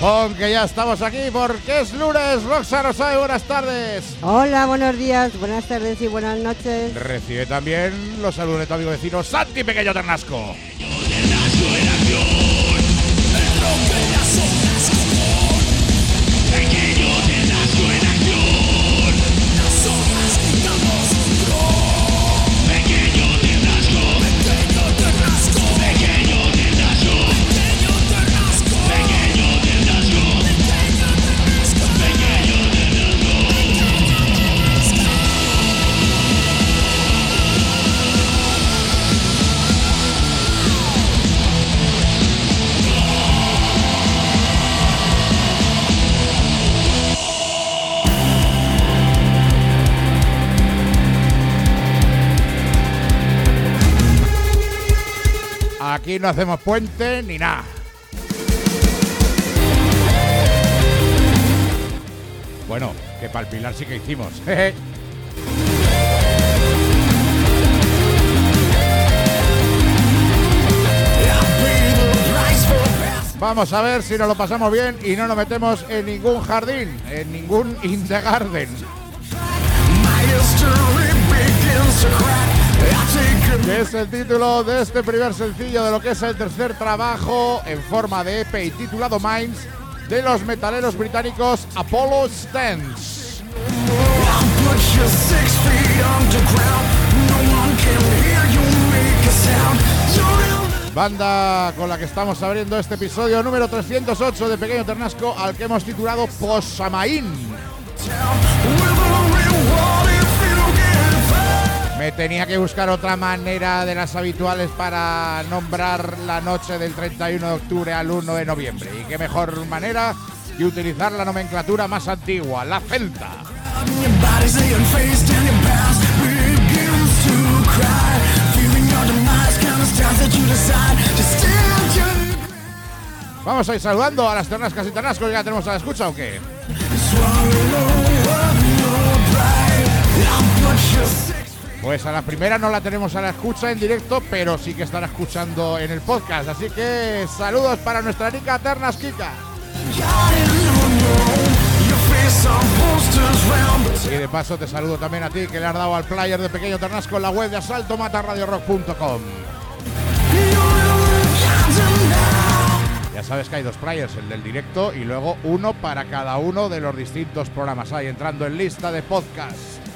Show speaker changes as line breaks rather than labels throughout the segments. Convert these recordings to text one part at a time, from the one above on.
Pon que ya estamos aquí porque es lunes. Roxa Rosay, buenas tardes.
Hola, buenos días, buenas tardes y buenas noches.
Recibe también los saludos de tu amigo vecino Santi Pequeño Ternasco. Aquí no hacemos puente ni nada. Bueno, que para el Pilar sí que hicimos. Vamos a ver si nos lo pasamos bien y no nos metemos en ningún jardín, en ningún in the garden. Que es el título de este primer sencillo de lo que es el tercer trabajo en forma de EP y titulado Minds de los metaleros británicos Apollo Stance. Banda con la que estamos abriendo este episodio número 308 de Pequeño Ternasco, al que hemos titulado Posamain. Me tenía que buscar otra manera de las habituales para nombrar la noche del 31 de octubre al 1 de noviembre. Y qué mejor manera que utilizar la nomenclatura más antigua, la celta. Vamos a ir saludando a las ternascas y ternascos que ya tenemos a la escucha, ¿o qué? Pues a la primera no la tenemos a la escucha en directo, pero sí que estará escuchando en el podcast. Así que saludos para nuestra Nica Ternasquica. Y de paso te saludo también a ti, que le has dado al player de Pequeño Ternasco en la web de asaltomatarradiorock.com. Ya sabes que hay dos players, el del directo y luego uno para cada uno de los distintos programas. Ahí entrando en lista de podcast.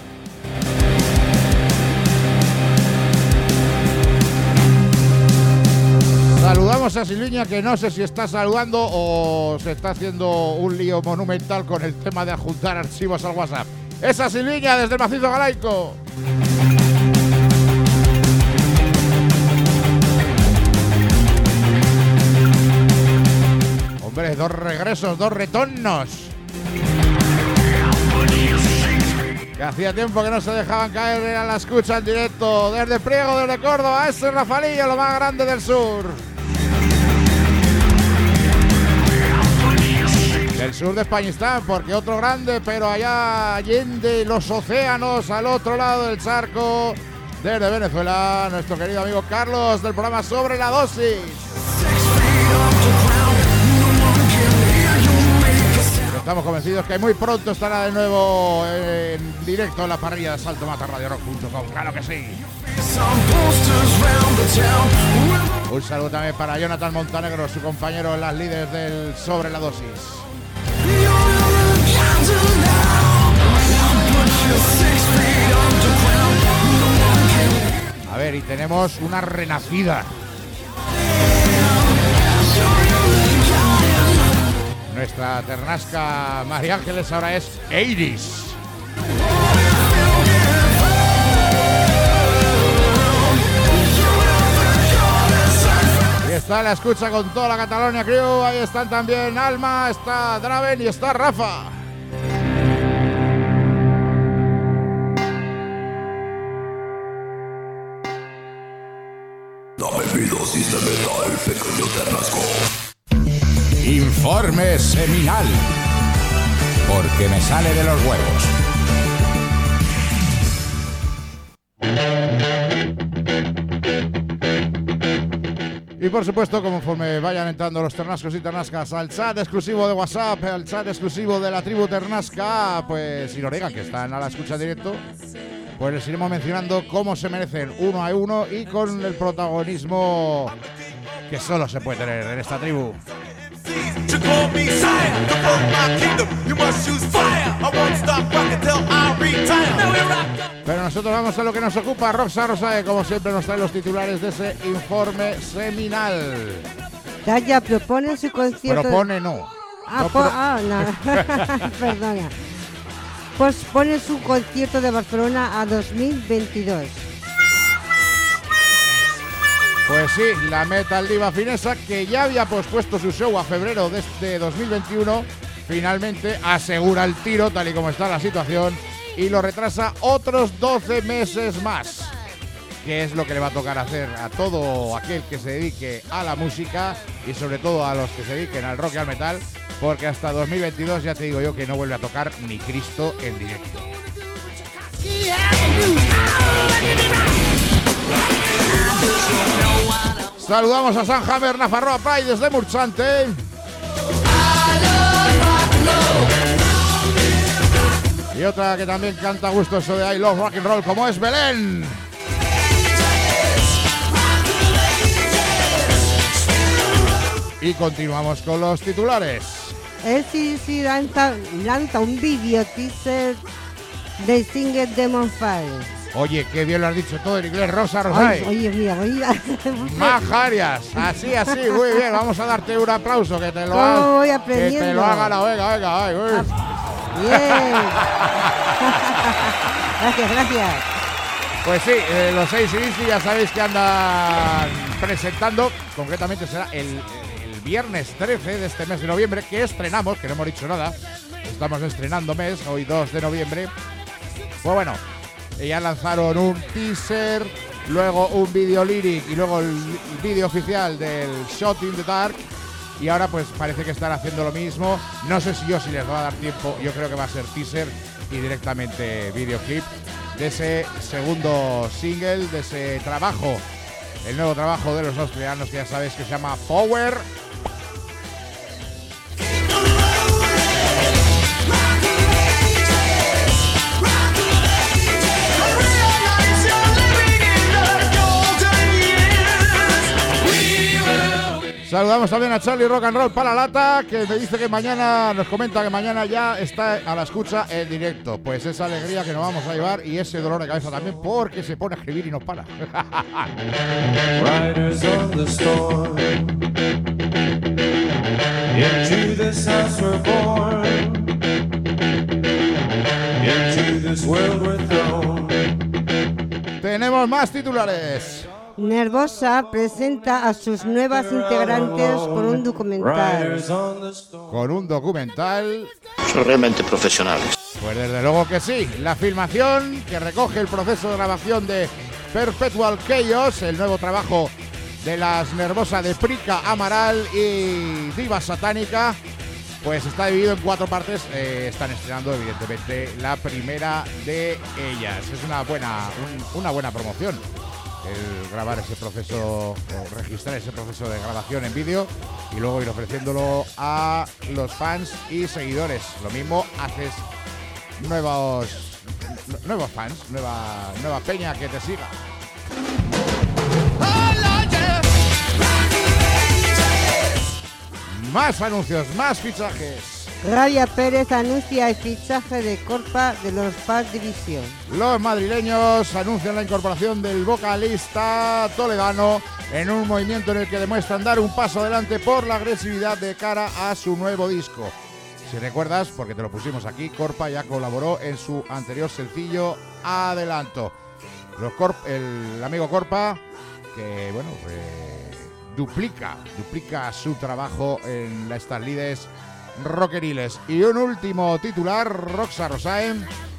Saludamos a Silviña, que no sé si está saludando o se está haciendo un lío monumental con el tema de adjuntar archivos al WhatsApp. Esa Silviña desde el Macizo Galaico. Hombre, dos regresos, dos retornos. Que hacía tiempo que no se dejaban caer a la escucha en directo. Desde Priego, desde Córdoba, ese Rafalillo, lo más grande del sur. Del sur de Españistán, porque otro grande, pero allá allende los océanos, al otro lado del charco, desde Venezuela, nuestro querido amigo Carlos, del programa Sobre la Dosis. Estamos convencidos que muy pronto estará de nuevo en directo en la parrilla de asaltomatarradiorock.com. ¡Claro que sí! Un saludo también para Jonathan Montanegro, su compañero en las líderes del Sobre la Dosis. A ver, y tenemos una renacida. Nuestra ternasca María Ángeles ahora es Eiris. Y está la escucha con toda la Catalonia Crew. Ahí están también Alma, está Draven y está Rafa.
Dame mi dosis de metal, Pequeño Ternasco.
Informe seminal, porque me sale de los huevos. Y por supuesto, conforme vayan entrando los ternascos y ternascas al chat exclusivo de WhatsApp, al chat exclusivo de la tribu ternasca, pues si nos digan que están a la escucha en directo, pues les iremos mencionando cómo se merecen uno a uno y con el protagonismo que solo se puede tener en esta tribu. Pero nosotros vamos a lo que nos ocupa. Roxa Rosae, como siempre, nos trae los titulares de ese informe seminal.
Daya propone su concierto...
Propone no.
No. Perdona. Pospone su concierto de Barcelona a 2022.
Pues sí, la metal diva finesa, que ya había pospuesto su show a febrero de este 2021, finalmente asegura el tiro, tal y como está la situación, y lo retrasa otros 12 meses más. Que es lo que le va a tocar hacer a todo aquel que se dedique a la música y sobre todo a los que se dediquen al rock y al metal, porque hasta 2022 ya te digo yo que no vuelve a tocar ni Cristo en directo. Saludamos a San Hammer Nafarroa Pride desde Murchante. Y otra que también canta a gusto eso de I Love Rock and Roll, como es Belén. Y continuamos con los titulares.
El CDC lanza un vídeo teaser de single Demon Fire.
Oye, qué bien lo has dicho todo en inglés, Rosa Rosae.
Oye, mira.
Majarias, así, muy bien. Vamos a darte un aplauso, que te lo
voy
que
aprendiendo.
te lo haga la venga.
Bien. Gracias.
Pues sí, los 6 CDC ya sabéis que andan presentando, concretamente será el viernes 13 de este mes de noviembre, que estrenamos, que no hemos dicho nada, estamos estrenando mes, hoy 2 de noviembre. Pues bueno, ya lanzaron un teaser, luego un video lyric y luego el vídeo oficial del Shot in the Dark, y ahora pues parece que están haciendo lo mismo. No sé si les va a dar tiempo, yo creo que va a ser teaser y directamente videoclip de ese segundo single, de ese trabajo, el nuevo trabajo de los australianos, que ya sabéis que se llama Power. Saludamos también a Charlie Rock and Roll para la lata, que me dice que mañana, nos comenta que mañana ya está a la escucha en directo. Pues esa alegría que nos vamos a llevar y ese dolor de cabeza también, porque se pone a escribir y no para. Riders on the storm. Into this house we're born. Into this world we're thrown. Tenemos más titulares.
Nervosa presenta a sus nuevas integrantes con un documental.
Con un documental.
Son realmente profesionales.
Pues desde luego que sí. La filmación que recoge el proceso de grabación de Perpetual Chaos, el nuevo trabajo de las Nervosa de Prica Amaral y Diva Satánica, pues está dividido en 4 partes. Están estrenando evidentemente la primera de ellas. Es una buena promoción el grabar ese proceso, o registrar ese proceso de grabación en vídeo y luego ir ofreciéndolo a los fans y seguidores. Lo mismo haces nuevos fans, nueva peña que te siga. Más anuncios, más fichajes.
Rabia Pérez anuncia el fichaje de Corpa de los Bad Division.
Los madrileños anuncian la incorporación del vocalista toledano en un movimiento en el que demuestran dar un paso adelante por la agresividad de cara a su nuevo disco. Si recuerdas, porque te lo pusimos aquí, Corpa ya colaboró en su anterior sencillo Adelanto. El amigo Corpa, que bueno, duplica su trabajo en la Starlides Rockeriles. Y un último titular, Roxa Rosae.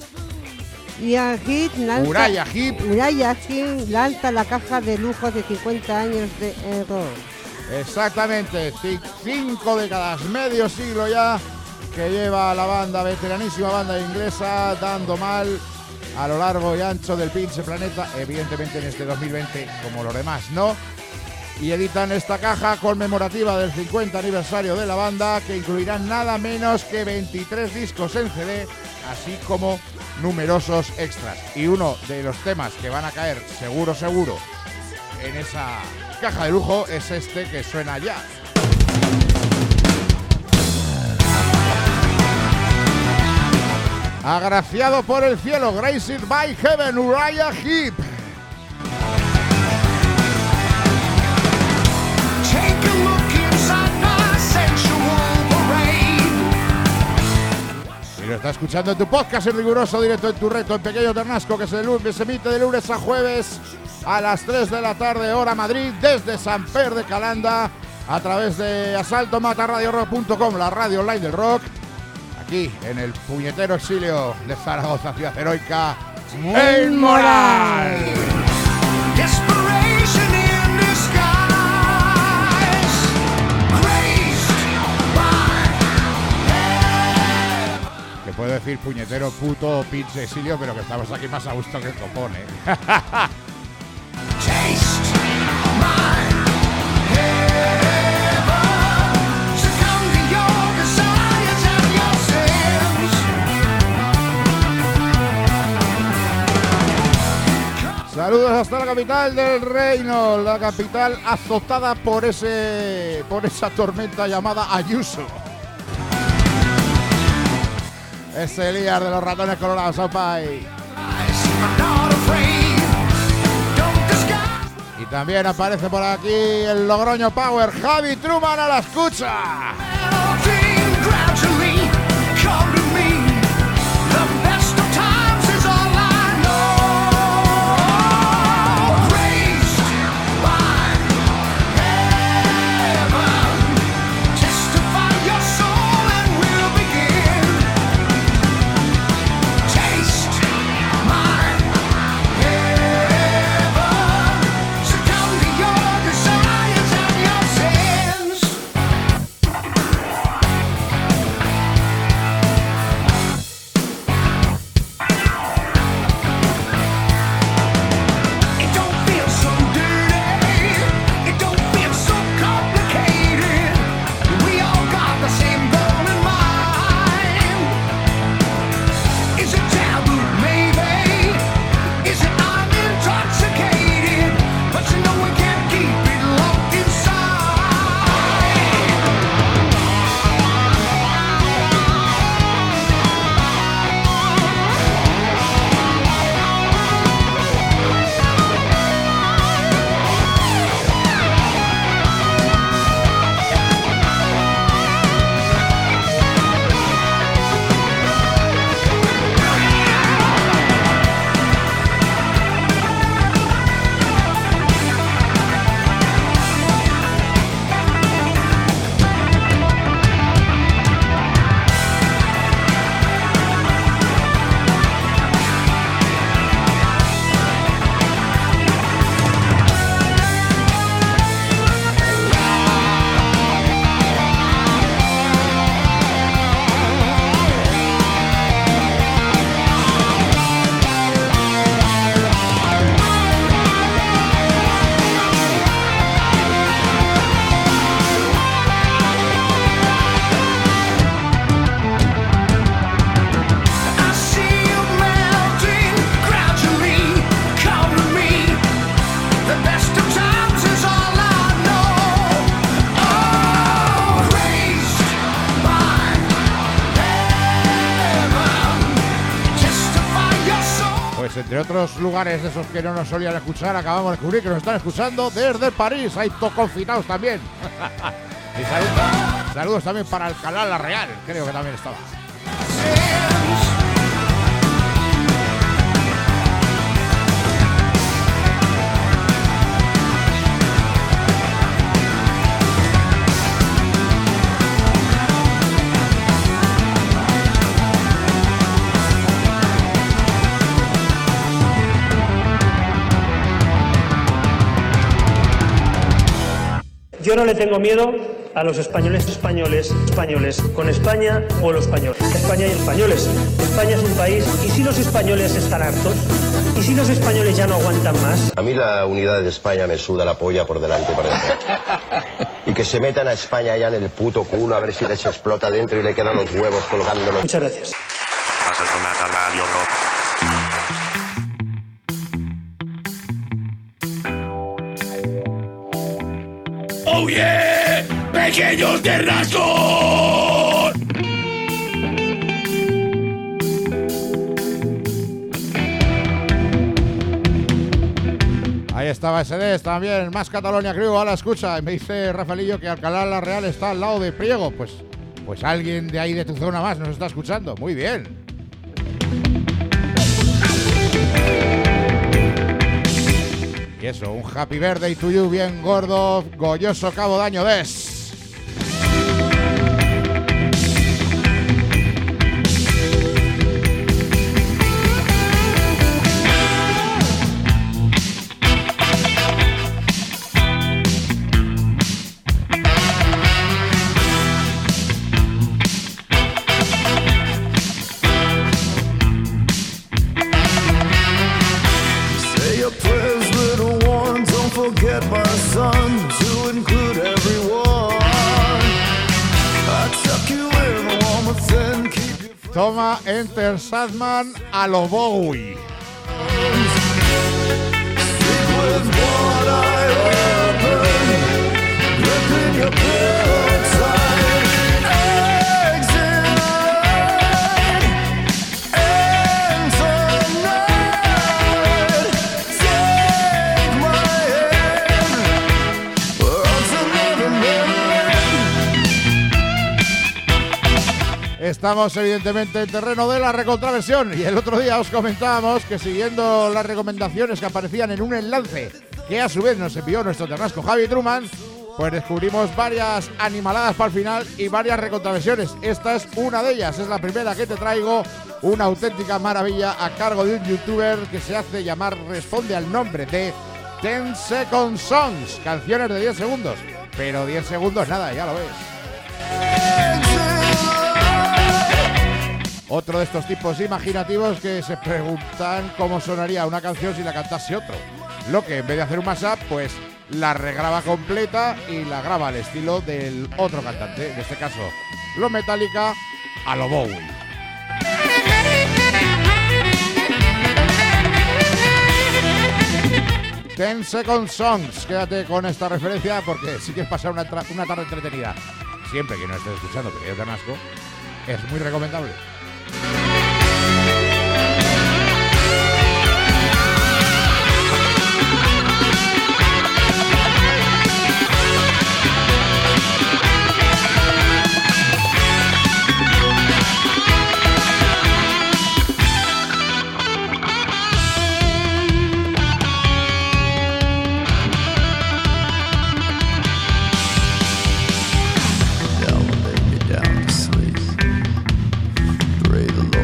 Uriah Heep
lanza la caja de lujo de 50 años de Error.
Exactamente, 5 décadas, medio siglo ya que lleva la banda, veteranísima banda inglesa, dando mal a lo largo y ancho del pinche planeta. Evidentemente en este 2020, como los demás, no. y editan esta caja conmemorativa del 50 aniversario de la banda, que incluirá nada menos que 23 discos en CD, así como numerosos extras. Y uno de los temas que van a caer seguro en esa caja de lujo es este que suena ya. Agraciado por el cielo, Graced by Heaven, Uriah Heep. Y lo está escuchando en tu podcast en riguroso directo en tu reto en Pequeño Ternasco, que se emite de lunes a jueves a las 3 de la tarde, hora Madrid, desde Sant Per de Calanda, a través de asaltomatarradiorock.com, la radio online del rock, aquí en el puñetero exilio de Zaragoza, ciudad heroica, El Moral. Que puedo decir puñetero, puto o pinche exilio, pero que estamos aquí más a gusto que el copón, Saludos hasta la capital del reino, la capital azotada por esa tormenta llamada Ayuso. Ese líder de los ratones colorados, Opay. Y también aparece por aquí el Logroño Power, Javi Truman a la escucha. Entre otros lugares de esos que no nos solían escuchar, acabamos de descubrir que nos están escuchando desde París. Hay todos confinados también. Y saludos también para Alcalá la Real, creo que también estaba.
Yo no le tengo miedo a los españoles, con España o los españoles. España y españoles. España es un país, y si los españoles están hartos, y ¿Y si los españoles ya no aguantan más?
A mí la unidad de España me suda la polla por delante y por detrás. Y que se metan a España ya en el puto culo a ver si les explota dentro y le quedan los huevos colgándolos.
Muchas gracias.
¡Oh yeah! ¡Pequeños de rasgos!
Ahí estaba SD, también más Catalonia Crew a la escucha. Y me dice Rafaelillo que Alcalá la Real está al lado de Priego. Pues alguien de ahí de tu zona más nos está escuchando. Muy bien. Y eso, un happy birthday to you bien gordo, golloso Cabo Daño des. Toma Enter Sandman a lo Bowie. Estamos evidentemente en terreno de la recontraversión y el otro día os comentábamos que siguiendo las recomendaciones que aparecían en un enlace que a su vez nos envió nuestro terrasco Javi Truman, pues descubrimos varias animaladas para el final y varias recontraversiones. Esta es una de ellas, es la primera que te traigo, una auténtica maravilla a cargo de un youtuber que se hace llamar, responde al nombre de 10 Second Songs, canciones de 10 segundos, pero 10 segundos nada, ya lo ves. Otro de estos tipos imaginativos que se preguntan cómo sonaría una canción si la cantase otro. Lo que en vez de hacer un mashup, pues la regraba completa y la graba al estilo del otro cantante. En este caso, lo Metallica a lo Bowie. Ten Second Songs. Quédate con esta referencia porque si quieres pasar una tarde entretenida, siempre que no estés escuchando Pequeños de Rasgos, es muy recomendable.
Down to sleep. Pray the Lord.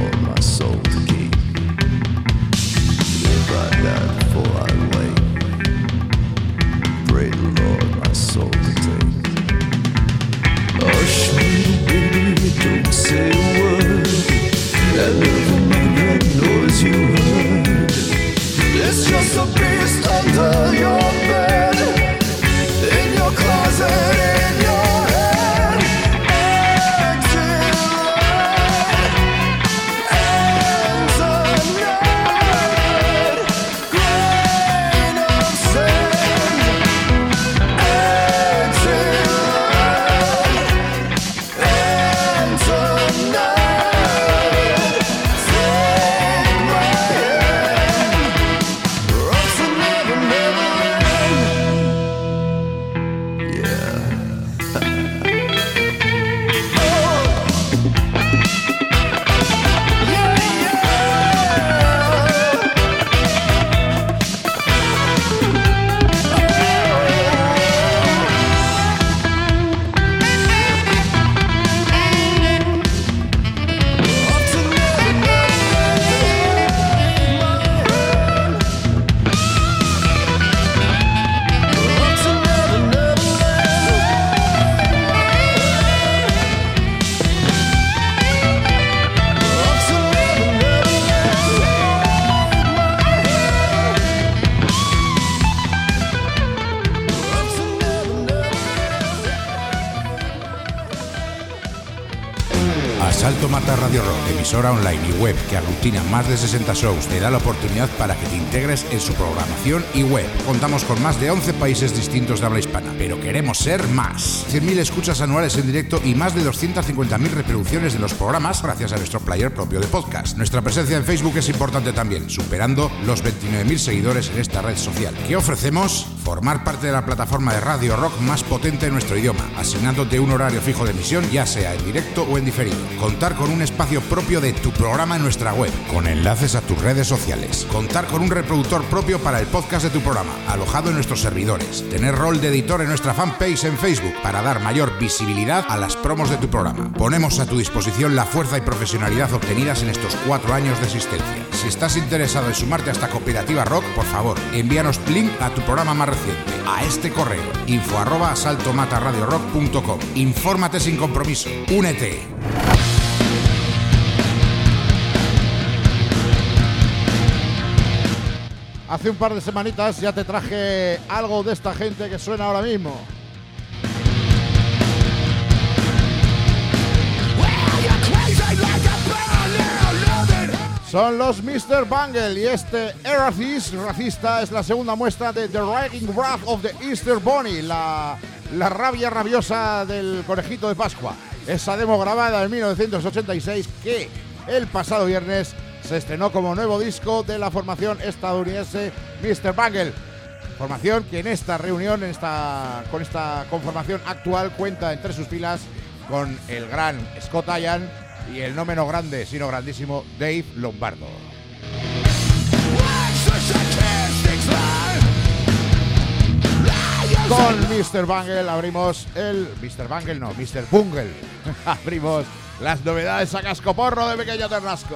Salto Mata Radio Rock, emisora online y web que aglutina más de 60 shows, te da la oportunidad para que te integres en su programación y web. Contamos con más de 11 países distintos de habla hispana, pero queremos ser más. 100.000 escuchas anuales en directo y más de 250.000 reproducciones de los programas gracias a nuestro player propio de podcast. Nuestra presencia en Facebook es importante también, superando los 29.000 seguidores en esta red social. ¿Qué ofrecemos? Formar parte de la plataforma de Radio Rock más potente en nuestro idioma, asignándote un horario fijo de emisión, ya sea en directo o en diferido. Contar con un espacio propio de tu programa en nuestra web, con enlaces a tus redes sociales. Contar con un reproductor propio para el podcast de tu programa, alojado en nuestros servidores. Tener rol de editor en nuestra fanpage en Facebook para dar mayor visibilidad a las promos de tu programa. Ponemos a tu disposición la fuerza y profesionalidad obtenidas en estos 4 años de existencia. Si estás interesado en sumarte a esta cooperativa rock, por favor, envíanos link a tu programa más reciente a este correo info@saltomataradiorock.com. Infórmate sin compromiso. Únete. Hace un par de semanitas ya te traje algo de esta gente que suena ahora mismo. Son los Mr. Bungle y este Racista es la segunda muestra de The Riding Wrath of the Easter Bunny, la rabia rabiosa del conejito de Pascua. Esa demo grabada en 1986 que el pasado viernes se estrenó como nuevo disco de la formación estadounidense Mr. Bungle. Formación que en esta reunión, con esta conformación actual, cuenta entre sus filas con el gran Scott Ian y el no menos grande, sino grandísimo Dave Lombardo. Con Mr. Bungle abrimos Mr. Bungle. Abrimos las novedades a cascoporro de Pequeño Ternasco.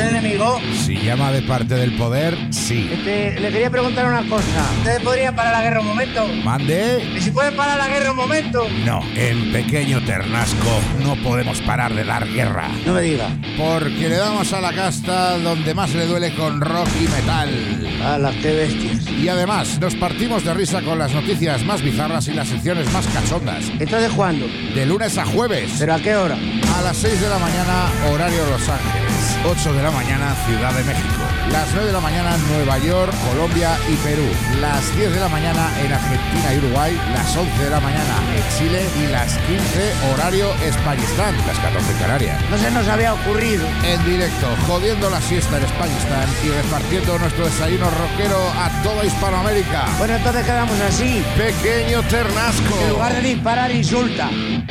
el enemigo?
Si llama de parte del poder, sí.
Le quería preguntar una cosa. ¿Ustedes podrían parar la guerra un momento?
¿Mande?
¿Y si pueden parar la guerra un momento?
No, en Pequeño Ternasco no podemos parar de dar guerra.
No me diga.
Porque le damos a la casta donde más le duele con rock y metal.
¡Hala, qué bestias!
Y además, nos partimos de risa con las noticias más bizarras y las secciones más cachondas.
¿Entonces cuándo?
De lunes a jueves.
¿Pero a qué hora?
A las 6 de la mañana, horario Los Ángeles. 8 de la mañana, Ciudad de México. Las 9 de la mañana, Nueva York, Colombia y Perú. Las 10 de la mañana en Argentina y Uruguay. Las 11 de la mañana en Chile. Y las 15, horario Españistán. Las 14 en Canarias.
No se nos había ocurrido.
En directo, jodiendo la siesta en Españistán y repartiendo nuestro desayuno rockero a toda Hispanoamérica.
Bueno, entonces quedamos así.
Pequeño Ternasco.
En lugar de disparar, insulta.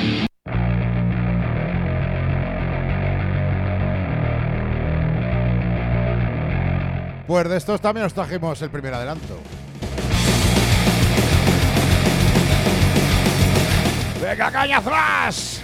Pues de estos también os trajimos el primer adelanto. ¡Venga, caña thrash!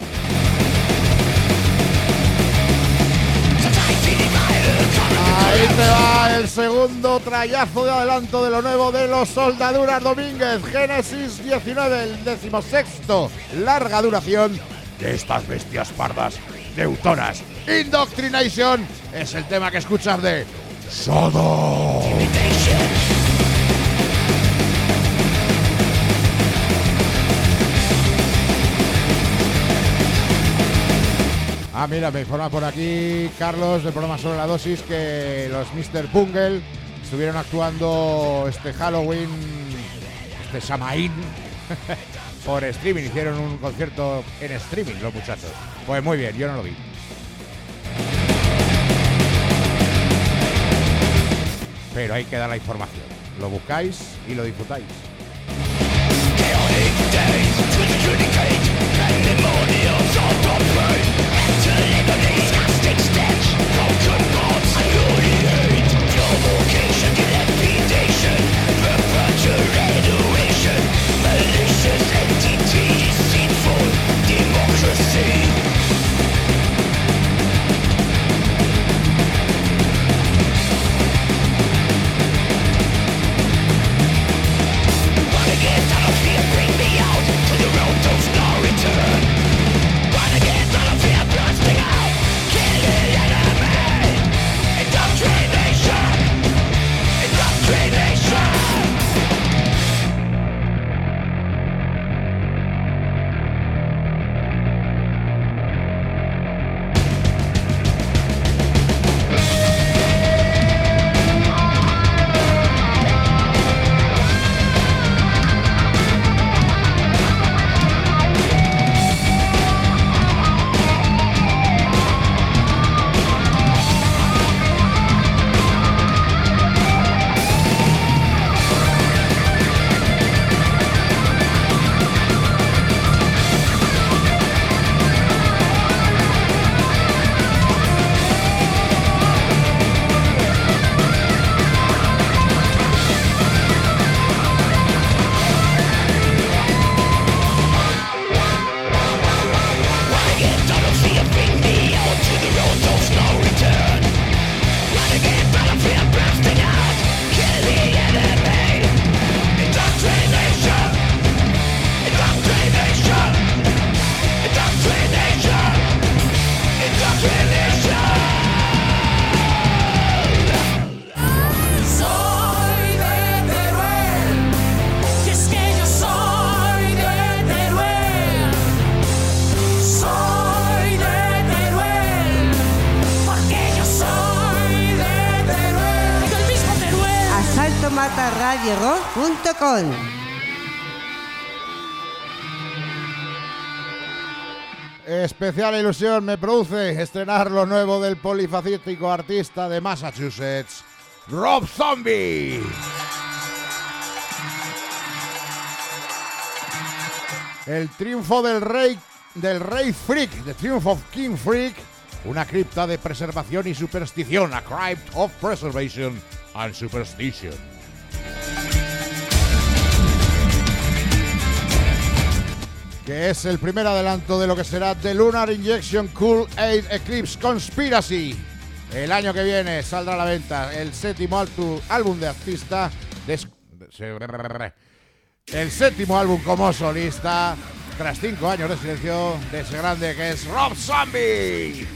Ahí te va el segundo trayazo de adelanto de lo nuevo de los Soldaduras Domínguez. Génesis 19, el 16º larga duración de estas bestias pardas teutonas. Indoctrination es el tema que escuchas de Sodom. Ah, mira, me informa por aquí Carlos del programa Sobre la Dosis que los Mr. Bungle estuvieron actuando este Halloween, este Samaín, por streaming. Hicieron un concierto en streaming los muchachos. Pues muy bien, yo no lo vi. Pero ahí queda la información. Lo buscáis y lo disfrutáis.
radiorock.com.
Especial ilusión me produce estrenar lo nuevo del polifacético artista de Massachusetts, Rob Zombie. El triunfo del rey freak, The Triumph of King Freak, una cripta de preservación y superstición, a crypt of preservation and superstition. Que es el primer adelanto de lo que será The Lunar Injection Cool Aid Eclipse Conspiracy, El año que viene saldrá a la venta el séptimo álbum de artista. El séptimo álbum como solista, tras 5 años de silencio, de ese grande que es Rob Zombie.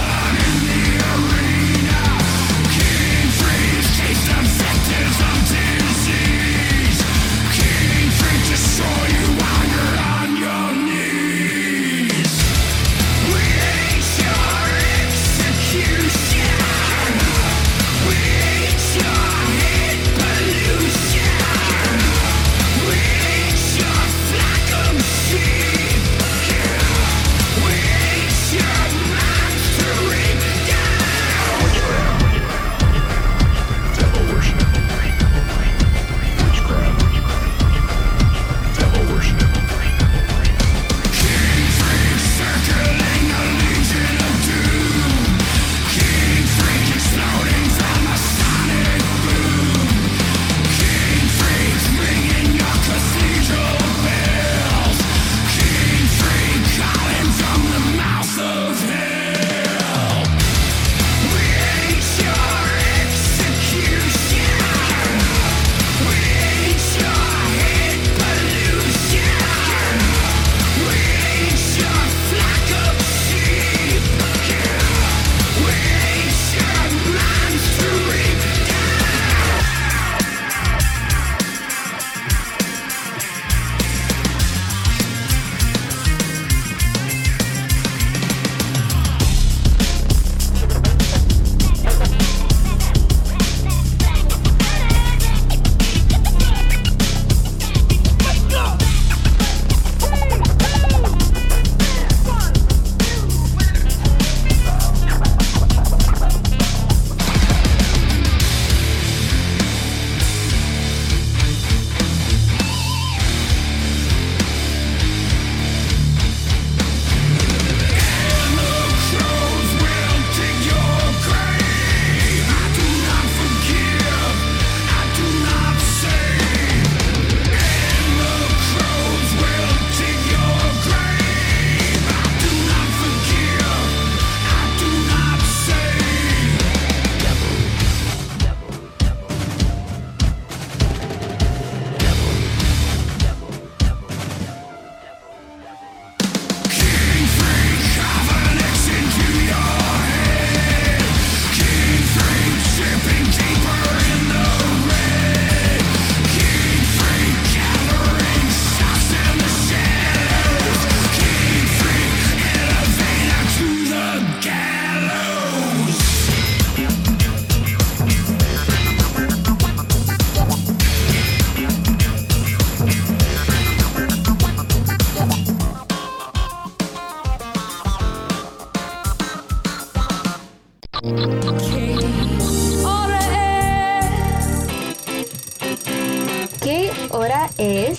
¿Qué hora es?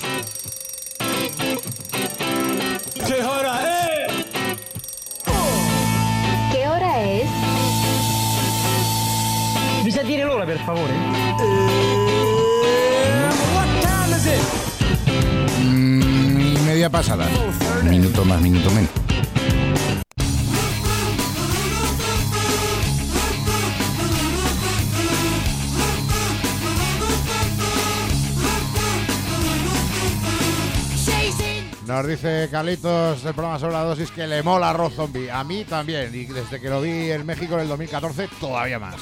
¿Qué hora es?
¿Qué hora es?
Mi sentire l'ora, per favore.
What time is it?
Y media pasada. Minuto más, minuto menos. Nos dice Carlitos del programa sobre la dosis que le mola Rob Zombie. A mí también. Y desde que lo vi en México en el 2014, todavía más.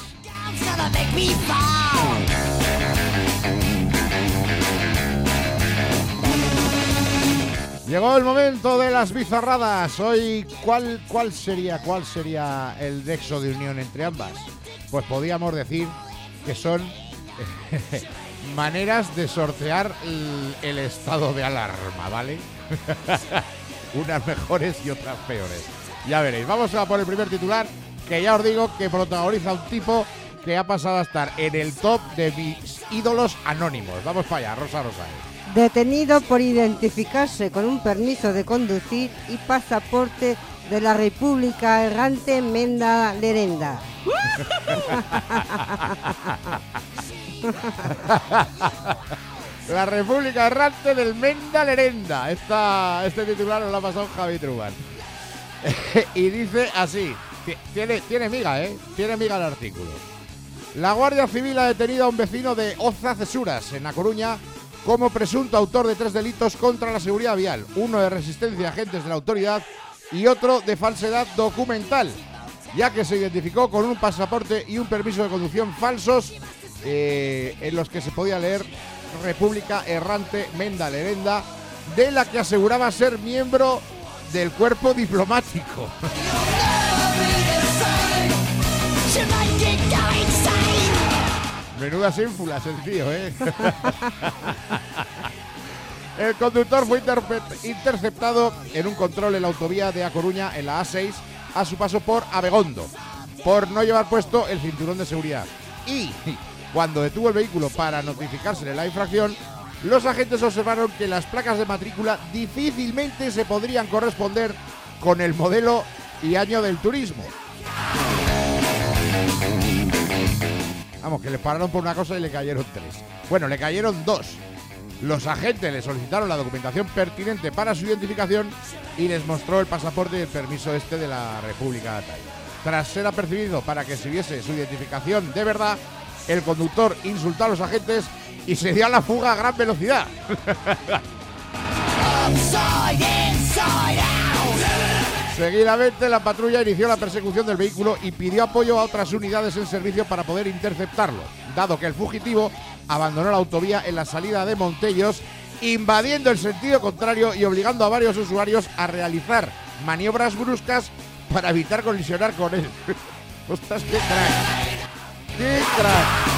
Llegó el momento de las bizarradas. Hoy, ¿cuál sería el nexo de unión entre ambas? Pues podríamos decir que son maneras de sortear el estado de alarma, ¿vale? Unas mejores y otras peores. Ya veréis. Vamos a por el primer titular, que ya os digo que protagoniza un tipo que ha pasado a estar en el top de mis ídolos anónimos. Vamos para allá, Rosa.
Detenido por identificarse con un permiso de conducir y pasaporte de la República Errante Menda Lerenda.
La República Errante del Menda Lerenda. Este titular nos lo ha pasado Javi Truban. Y dice así: Tiene miga, tiene miga el artículo. La Guardia Civil ha detenido a un vecino de Oza Cesuras, en A Coruña, como presunto autor de 3 delitos contra la seguridad vial, uno de resistencia a agentes de la autoridad y otro de falsedad documental, ya que se identificó con un pasaporte y un permiso de conducción falsos en los que se podía leer República Errante Menda Lerenda, de la que aseguraba ser miembro del cuerpo diplomático. Menudas ínfulas el tío, El conductor fue interceptado en un control en la autovía de A Coruña, en la A6, a su paso por Abegondo, por no llevar puesto el cinturón de seguridad. Y cuando detuvo el vehículo para notificársele la infracción, los agentes observaron que las placas de matrícula difícilmente se podrían corresponder con el modelo y año del turismo. Vamos, que le pararon por una cosa y le cayeron 3. Bueno, le cayeron 2. Los agentes le solicitaron la documentación pertinente para su identificación y les mostró el pasaporte y el permiso de la República de Thailandia. Tras ser apercibido para que sirviese su identificación de verdad, el conductor insultó a los agentes y se dio a la fuga a gran velocidad. Seguidamente, la patrulla inició la persecución del vehículo y pidió apoyo a otras unidades en servicio para poder interceptarlo, dado que el fugitivo abandonó la autovía en la salida de Montellos, invadiendo el sentido contrario y obligando a varios usuarios a realizar maniobras bruscas para evitar colisionar con él. ¡Ostras, qué crack! ¡Qué crack!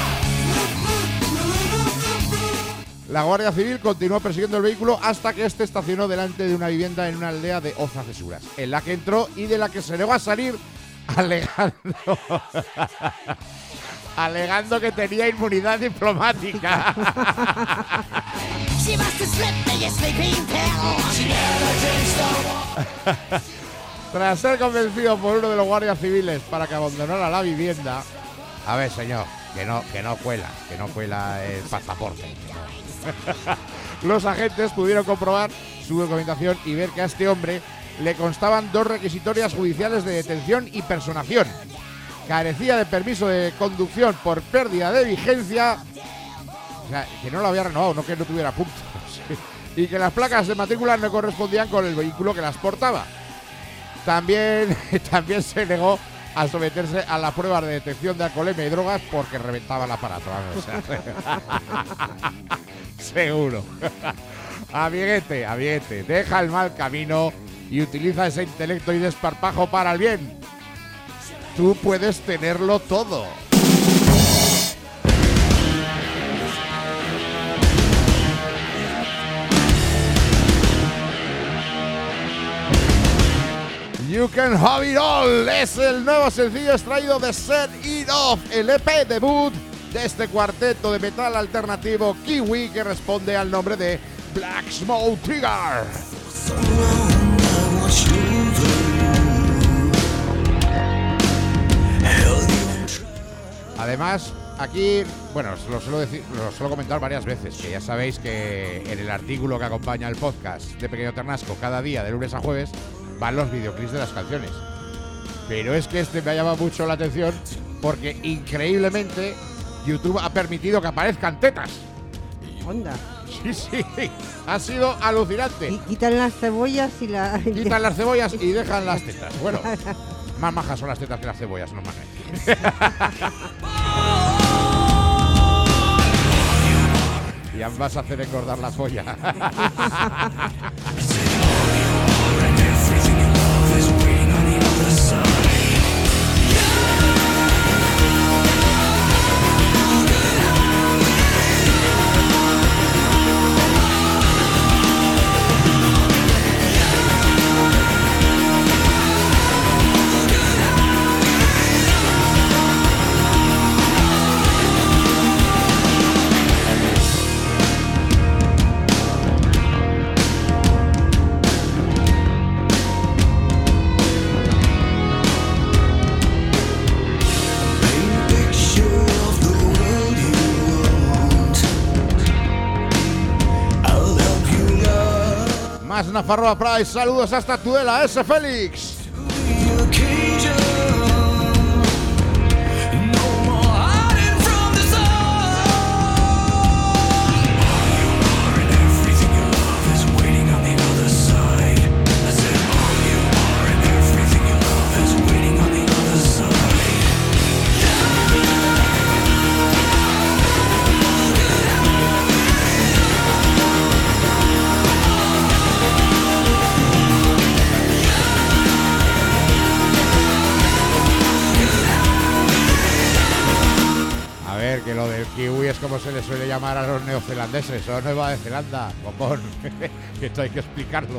La Guardia Civil continuó persiguiendo el vehículo hasta que este estacionó delante de una vivienda en una aldea de Oza Cesuras, en la que entró y de la que se negó a salir alegando que tenía inmunidad diplomática. Tras ser convencido por uno de los guardias civiles para que abandonara la vivienda, a ver, señor, que no cuela el pasaporte. Los agentes pudieron comprobar su documentación y ver que a este hombre le constaban 2 requisitorias judiciales de detención y personación. Carecía de permiso de conducción por pérdida de vigencia, o sea, que no lo había renovado, no que no tuviera puntos, y que las placas de matrícula no correspondían con el vehículo que las portaba. También se negó a someterse a la prueba de detección de alcoholemia y drogas porque reventaba el aparato. O sea, seguro. Amiguete, deja el mal camino y utiliza ese intelecto y desparpajo para el bien. Tú puedes tenerlo todo. You Can Have It All es el nuevo sencillo extraído de Set It Off, el EP debut de este cuarteto de metal alternativo kiwi que responde al nombre de Black Smoke Trigger. Además, aquí, bueno, lo suelo comentar varias veces, que ya sabéis que en el artículo que acompaña el podcast de Pequeño Ternasco cada día, de lunes a jueves, van los videoclips de las canciones. Pero es que este me ha llamado mucho la atención porque increíblemente YouTube ha permitido que aparezcan tetas.
Onda.
Sí, ha sido alucinante.
Y quitan las cebollas y la...
Quitan las cebollas y dejan las tetas. Bueno, más majas son las tetas que las cebollas, normalmente. Ya vas a hacer engordar la polla. Más Nafarroa Price, saludos hasta Tudela, ese Félix. lo del kiwi es como se le suele llamar a los neozelandeses o Nueva de Zelanda, bombón, que esto hay que explicarlo.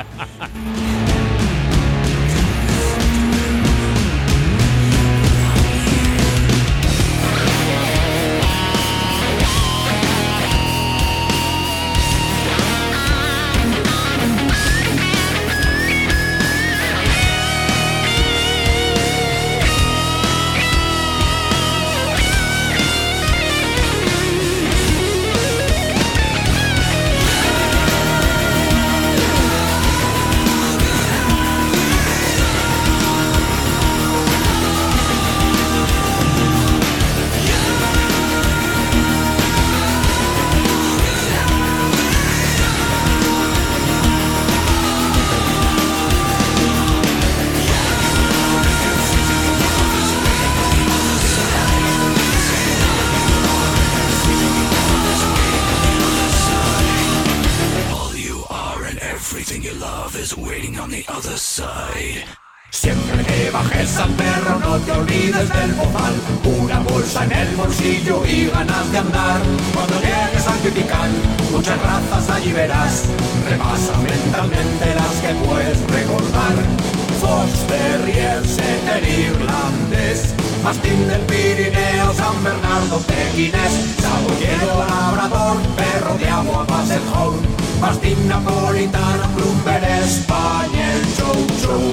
Siempre que bajes al perro no te olvides del bozal, una bolsa en el bolsillo y ganas de andar. Cuando llegues al Pipicán, muchas razas allí verás, repasa mentalmente las que puedes recordar. Fox Terrier, Setter irlandés, Mastín del Pirineo, San Bernardo pequinés, Saboyero labrador, perro de agua Basset-Hound, Mastín napolitano, Clumber español, Chow Chow.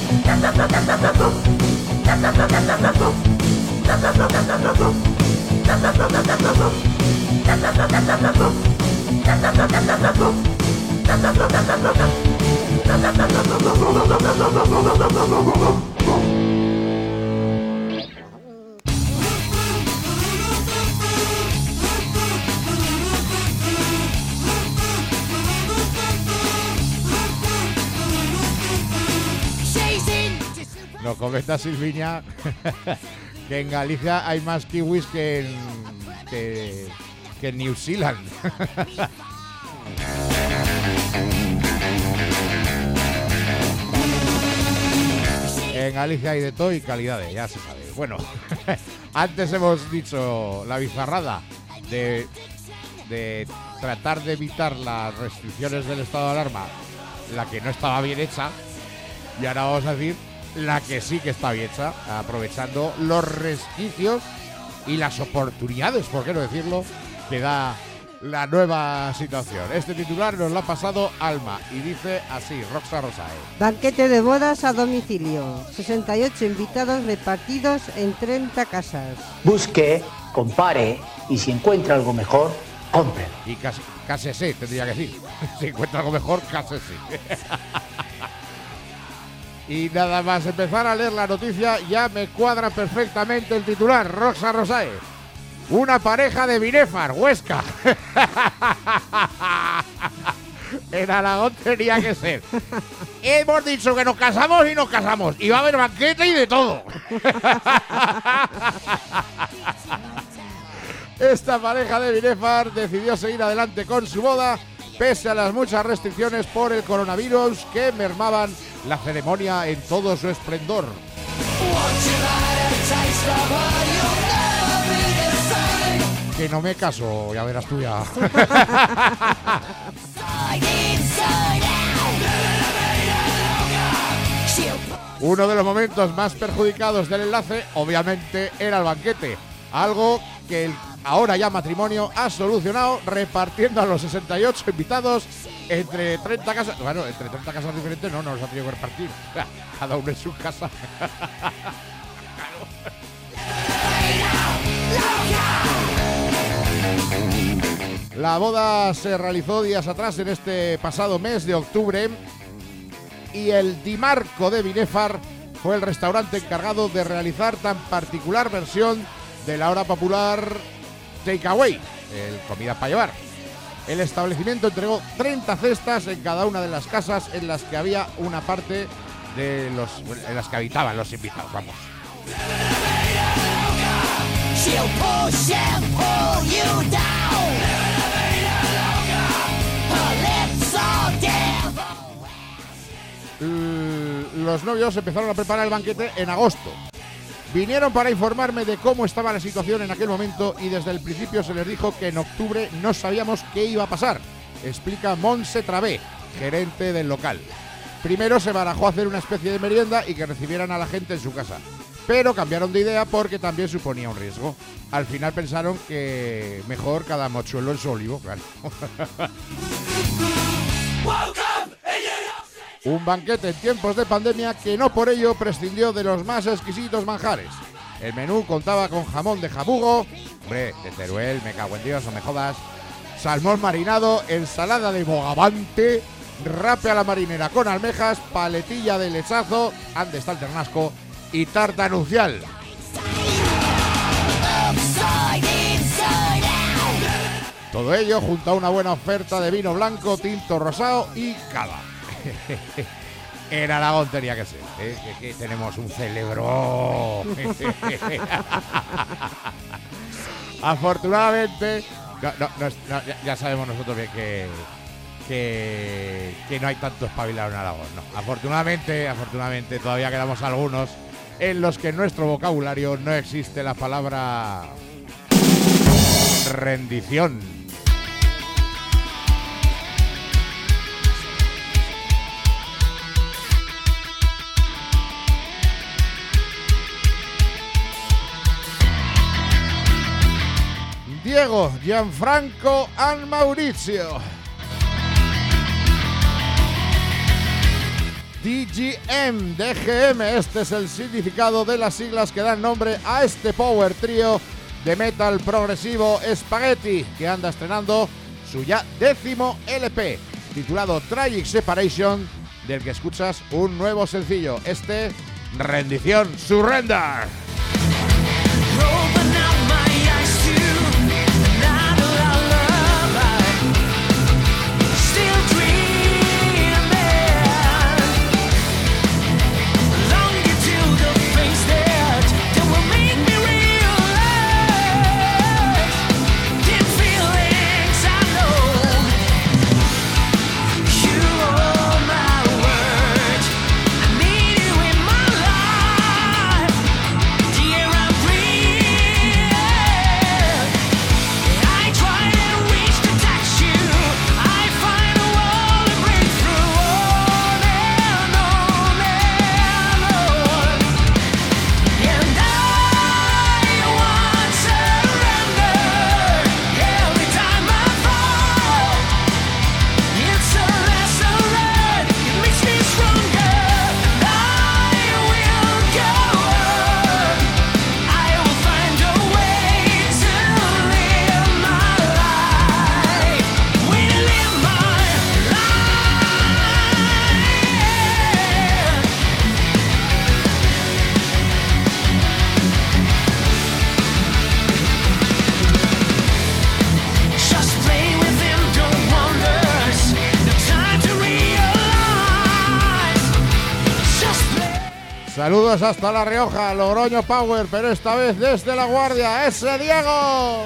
Nos comenta Silviña que en Galicia hay más kiwis que en New Zealand. En Galicia hay de todo y calidades, ya se sabe. Bueno, antes hemos dicho la bizarrada de tratar de evitar las restricciones del estado de alarma, la que no estaba bien hecha, y ahora vamos a decir la que sí que está bien hecha, aprovechando los resquicios y las oportunidades, por qué no decirlo, que da la nueva situación. Este titular nos lo ha pasado Alma y dice así, Roxa Rosae.
Banquete de bodas a domicilio. 68 invitados repartidos en 30 casas.
Busque, compare y si encuentra algo mejor, compre.
Y cásese, tendría que decir. Si encuentra algo mejor, cásese. Y nada más empezar a leer la noticia, ya me cuadra perfectamente el titular. Roxa Rosae. Una pareja de Binefar, Huesca. En Aragón tenía que ser. Hemos dicho que nos casamos y nos casamos. Y va a haber banquete y de todo. Esta pareja de Binefar decidió seguir adelante con su boda, pese a las muchas restricciones por el coronavirus que mermaban la ceremonia en todo su esplendor. Que no me caso, ya verás tú ya. Uno de los momentos más perjudicados del enlace, obviamente, era el banquete. Algo que el ahora ya matrimonio ha solucionado repartiendo a los 68 invitados entre 30 casas. Bueno, entre 30 casas diferentes no los ha tenido que repartir. Cada uno en su casa. La boda se realizó días atrás, en este pasado mes de octubre, y el Di Marco de Binefar fue el restaurante encargado de realizar tan particular versión de la ahora popular takeaway, el comida para llevar. El establecimiento entregó 30 cestas en cada una de las casas en las que había una parte de en las que habitaban los invitados, vamos. Los novios empezaron a preparar el banquete en agosto. Vinieron para informarme de cómo estaba la situación en aquel momento y desde el principio se les dijo que en octubre no sabíamos qué iba a pasar, explica Montse Travé, gerente del local. Primero se barajó hacer una especie de merienda y que recibieran a la gente en su casa, pero cambiaron de idea porque también suponía un riesgo. Al final pensaron que mejor cada mochuelo en su olivo, claro. Un banquete en tiempos de pandemia que no por ello prescindió de los más exquisitos manjares. El menú contaba con jamón de jabugo, hombre, de Teruel, me cago en Dios, no me jodas, salmón marinado, ensalada de bogavante, rape a la marinera con almejas, paletilla de lechazo, ande está el ternasco y tarta nupcial. Todo ello junto a una buena oferta de vino blanco, tinto rosado y cava. En Aragón tenía que ser, que tenemos un celebrón. Afortunadamente, ya sabemos nosotros bien que no hay tanto espabilado en Aragón. No. Afortunadamente todavía quedamos algunos en los que en nuestro vocabulario no existe la palabra rendición. Diego, Gianfranco and Maurizio. DGM, este es el significado de las siglas que dan nombre a este power trío de metal progresivo Spaghetti, que anda estrenando su ya 10º LP, titulado Tragic Separation, del que escuchas un nuevo sencillo, Rendición, Surrender. Saludos hasta La Rioja, Logroño Power, pero esta vez desde La Guardia, ¡ese Diego!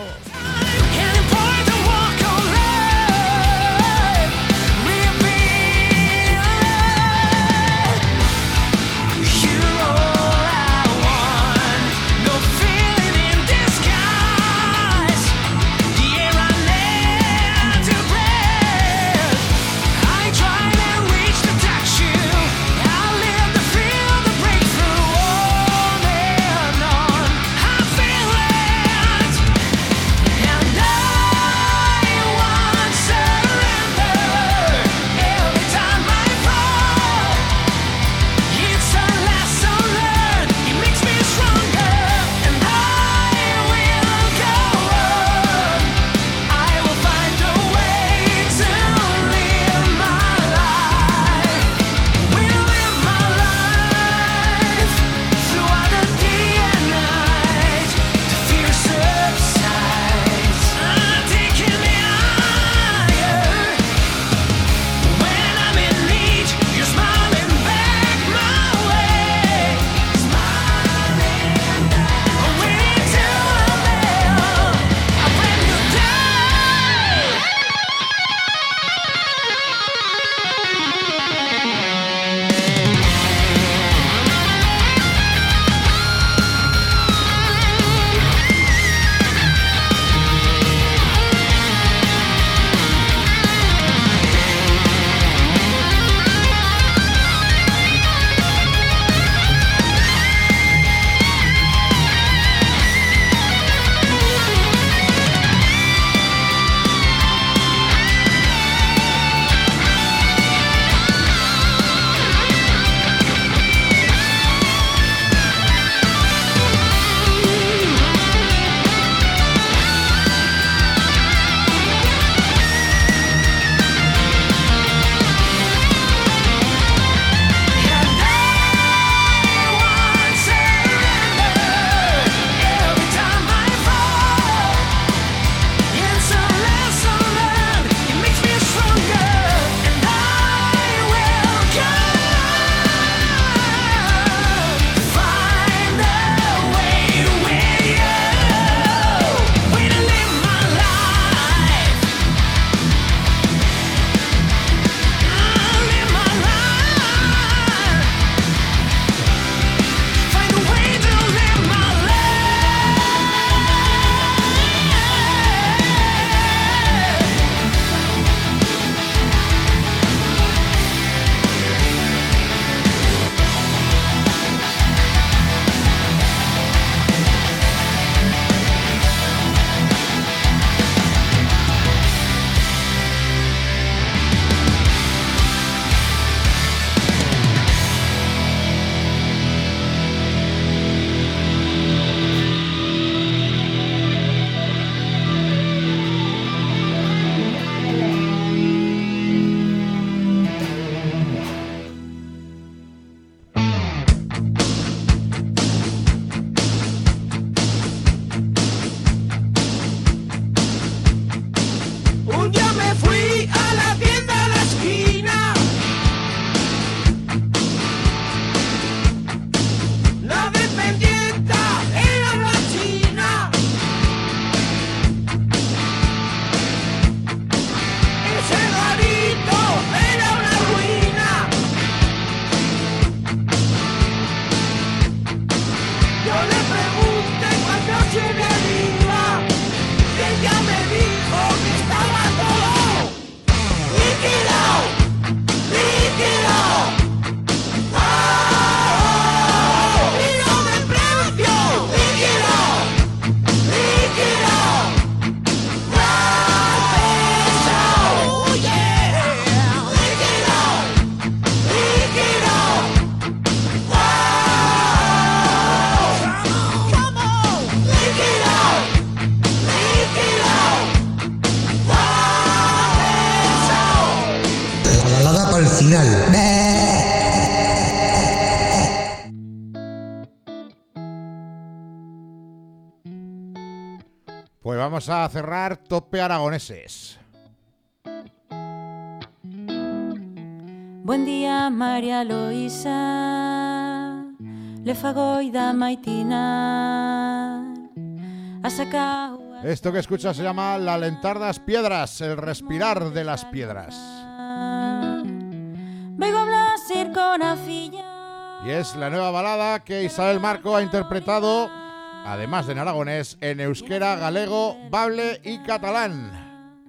Pues vamos a cerrar Tope Aragoneses.
Buen día, María Loisa, le fagoida maitina, ha sacado...
Esto que escuchas se llama La alentar das piedras, el respirar de las piedras.
Vengo a hablar con la filla.
Y es la nueva balada que Isabel Marco ha interpretado, además de en aragonés, en euskera, galego, bable y catalán.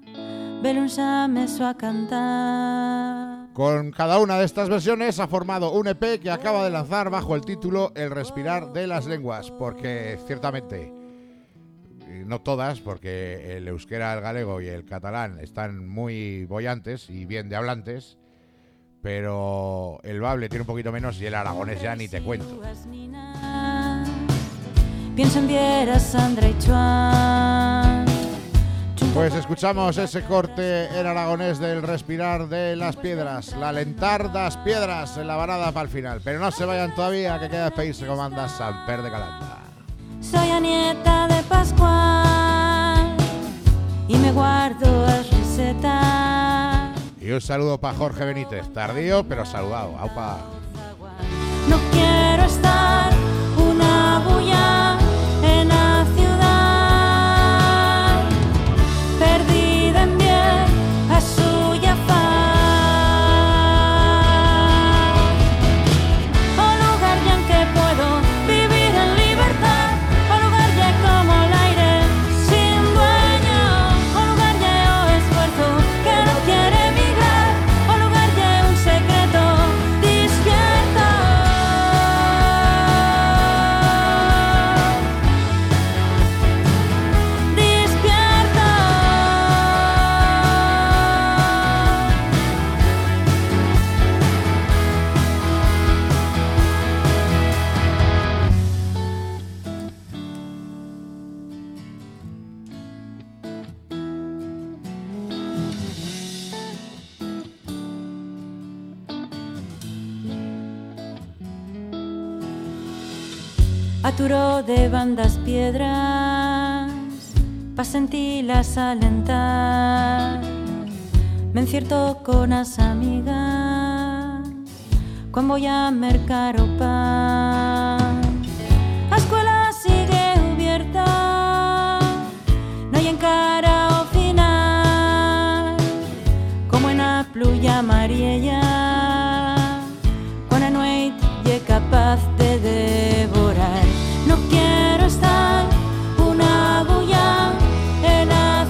A cantar.
Con cada una de estas versiones ha formado un EP que acaba de lanzar bajo el título El respirar de las lenguas, porque ciertamente, no todas, porque el euskera, el galego y el catalán están muy bollantes y bien de hablantes, pero el bable tiene un poquito menos y el aragonés ya ni te cuento.
Pienso en Viera, Sandra y Chuan.
Pues escuchamos ese corte en aragonés del respirar de las piedras, la alentar das piedras en la balada para el final. Pero no se vayan todavía, que queda el país, se comanda Samper de Calanda.
Soy la nieta de Pascual y me guardo las recetas.
Y un saludo para Jorge Benítez, tardío pero saludado. Aupa.
No quiero estar una bulla en la ciudad, perdida en vieja suya faz. Un lugar ya en que puedo vivir en libertad, un lugar ya como el aire sin dueño, un lugar ya o esfuerzo que no quiere emigrar, un lugar ya un secreto despierto. Aturo de bandas piedras pa' sentirlas alentar. Me encierto con las amigas cuando voy a mercar o pan. La escuela sigue abierta, no hay encara o final, como en la pluja amarilla, cuando no hay capaz de devorar. No quiero estar una bulla en la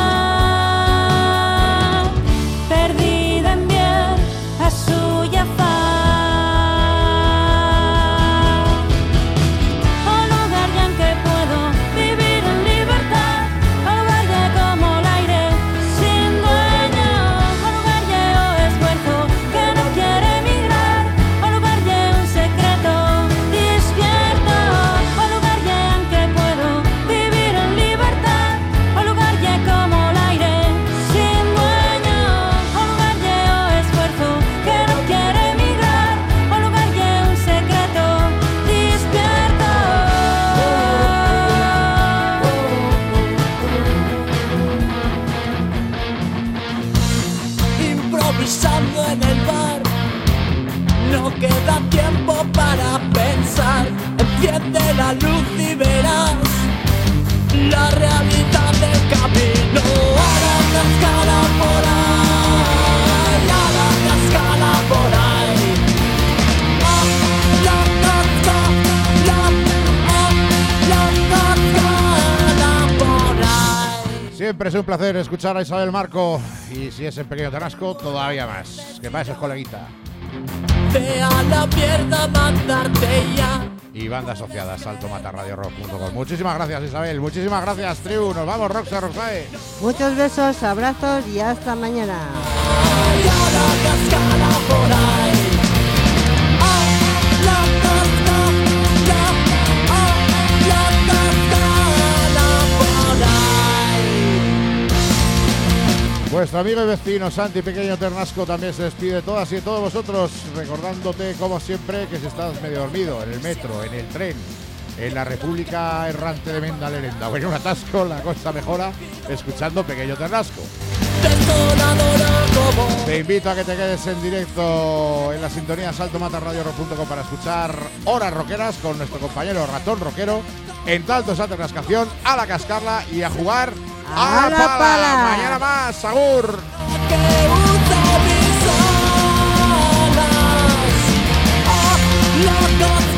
ciudad, perdida en vieja suya faz. Un lugar ya en que puedo vivir en libertad, un lugar ya como el aire sin dueño, un lugar ya o esfuerzo que no quiere emigrar, un lugar ya un secreto despierto, un lugar ya en que puedo vivir en libertad, un lugar ya como el aire sin dueño, un lugar ya o esfuerzo que no quiere emigrar, un lugar ya un secreto despierto.
Improvisando en el bar, no queda tiempo para pensar. Enciende la luz y verás la realidad del camino. Ahora te escala por ahí, ahora te escala por ahí.
Siempre es un placer escuchar a Isabel Marco, y si es en Pequeño Tarasco, todavía más. Que pases, coleguita.
Ve a la mierda, mandarte ya.
Y banda asociada, saltomatarradiorock.com. Muchísimas gracias, Isabel. Muchísimas gracias, tribu. Nos vamos, Roxa, Roxae.
Muchos besos, abrazos y hasta mañana.
Y ahora te escala por ahí.
Vuestro amigo y vecino Santi Pequeño Ternasco también se despide de todas y de todos vosotros, recordándote como siempre que si estás medio dormido en el metro, en el tren, en la República Errante de Menda Lerenda o en un atasco, la cosa mejora escuchando Pequeño Ternasco. Te invito a que te quedes en directo en la sintonía saltomatarradiorock.com para escuchar Horas Rockeras con nuestro compañero Ratón Rockero en Taltos a Ternascación, a la cascarla y a jugar a la pala. Mañana más, Sagur.
Loco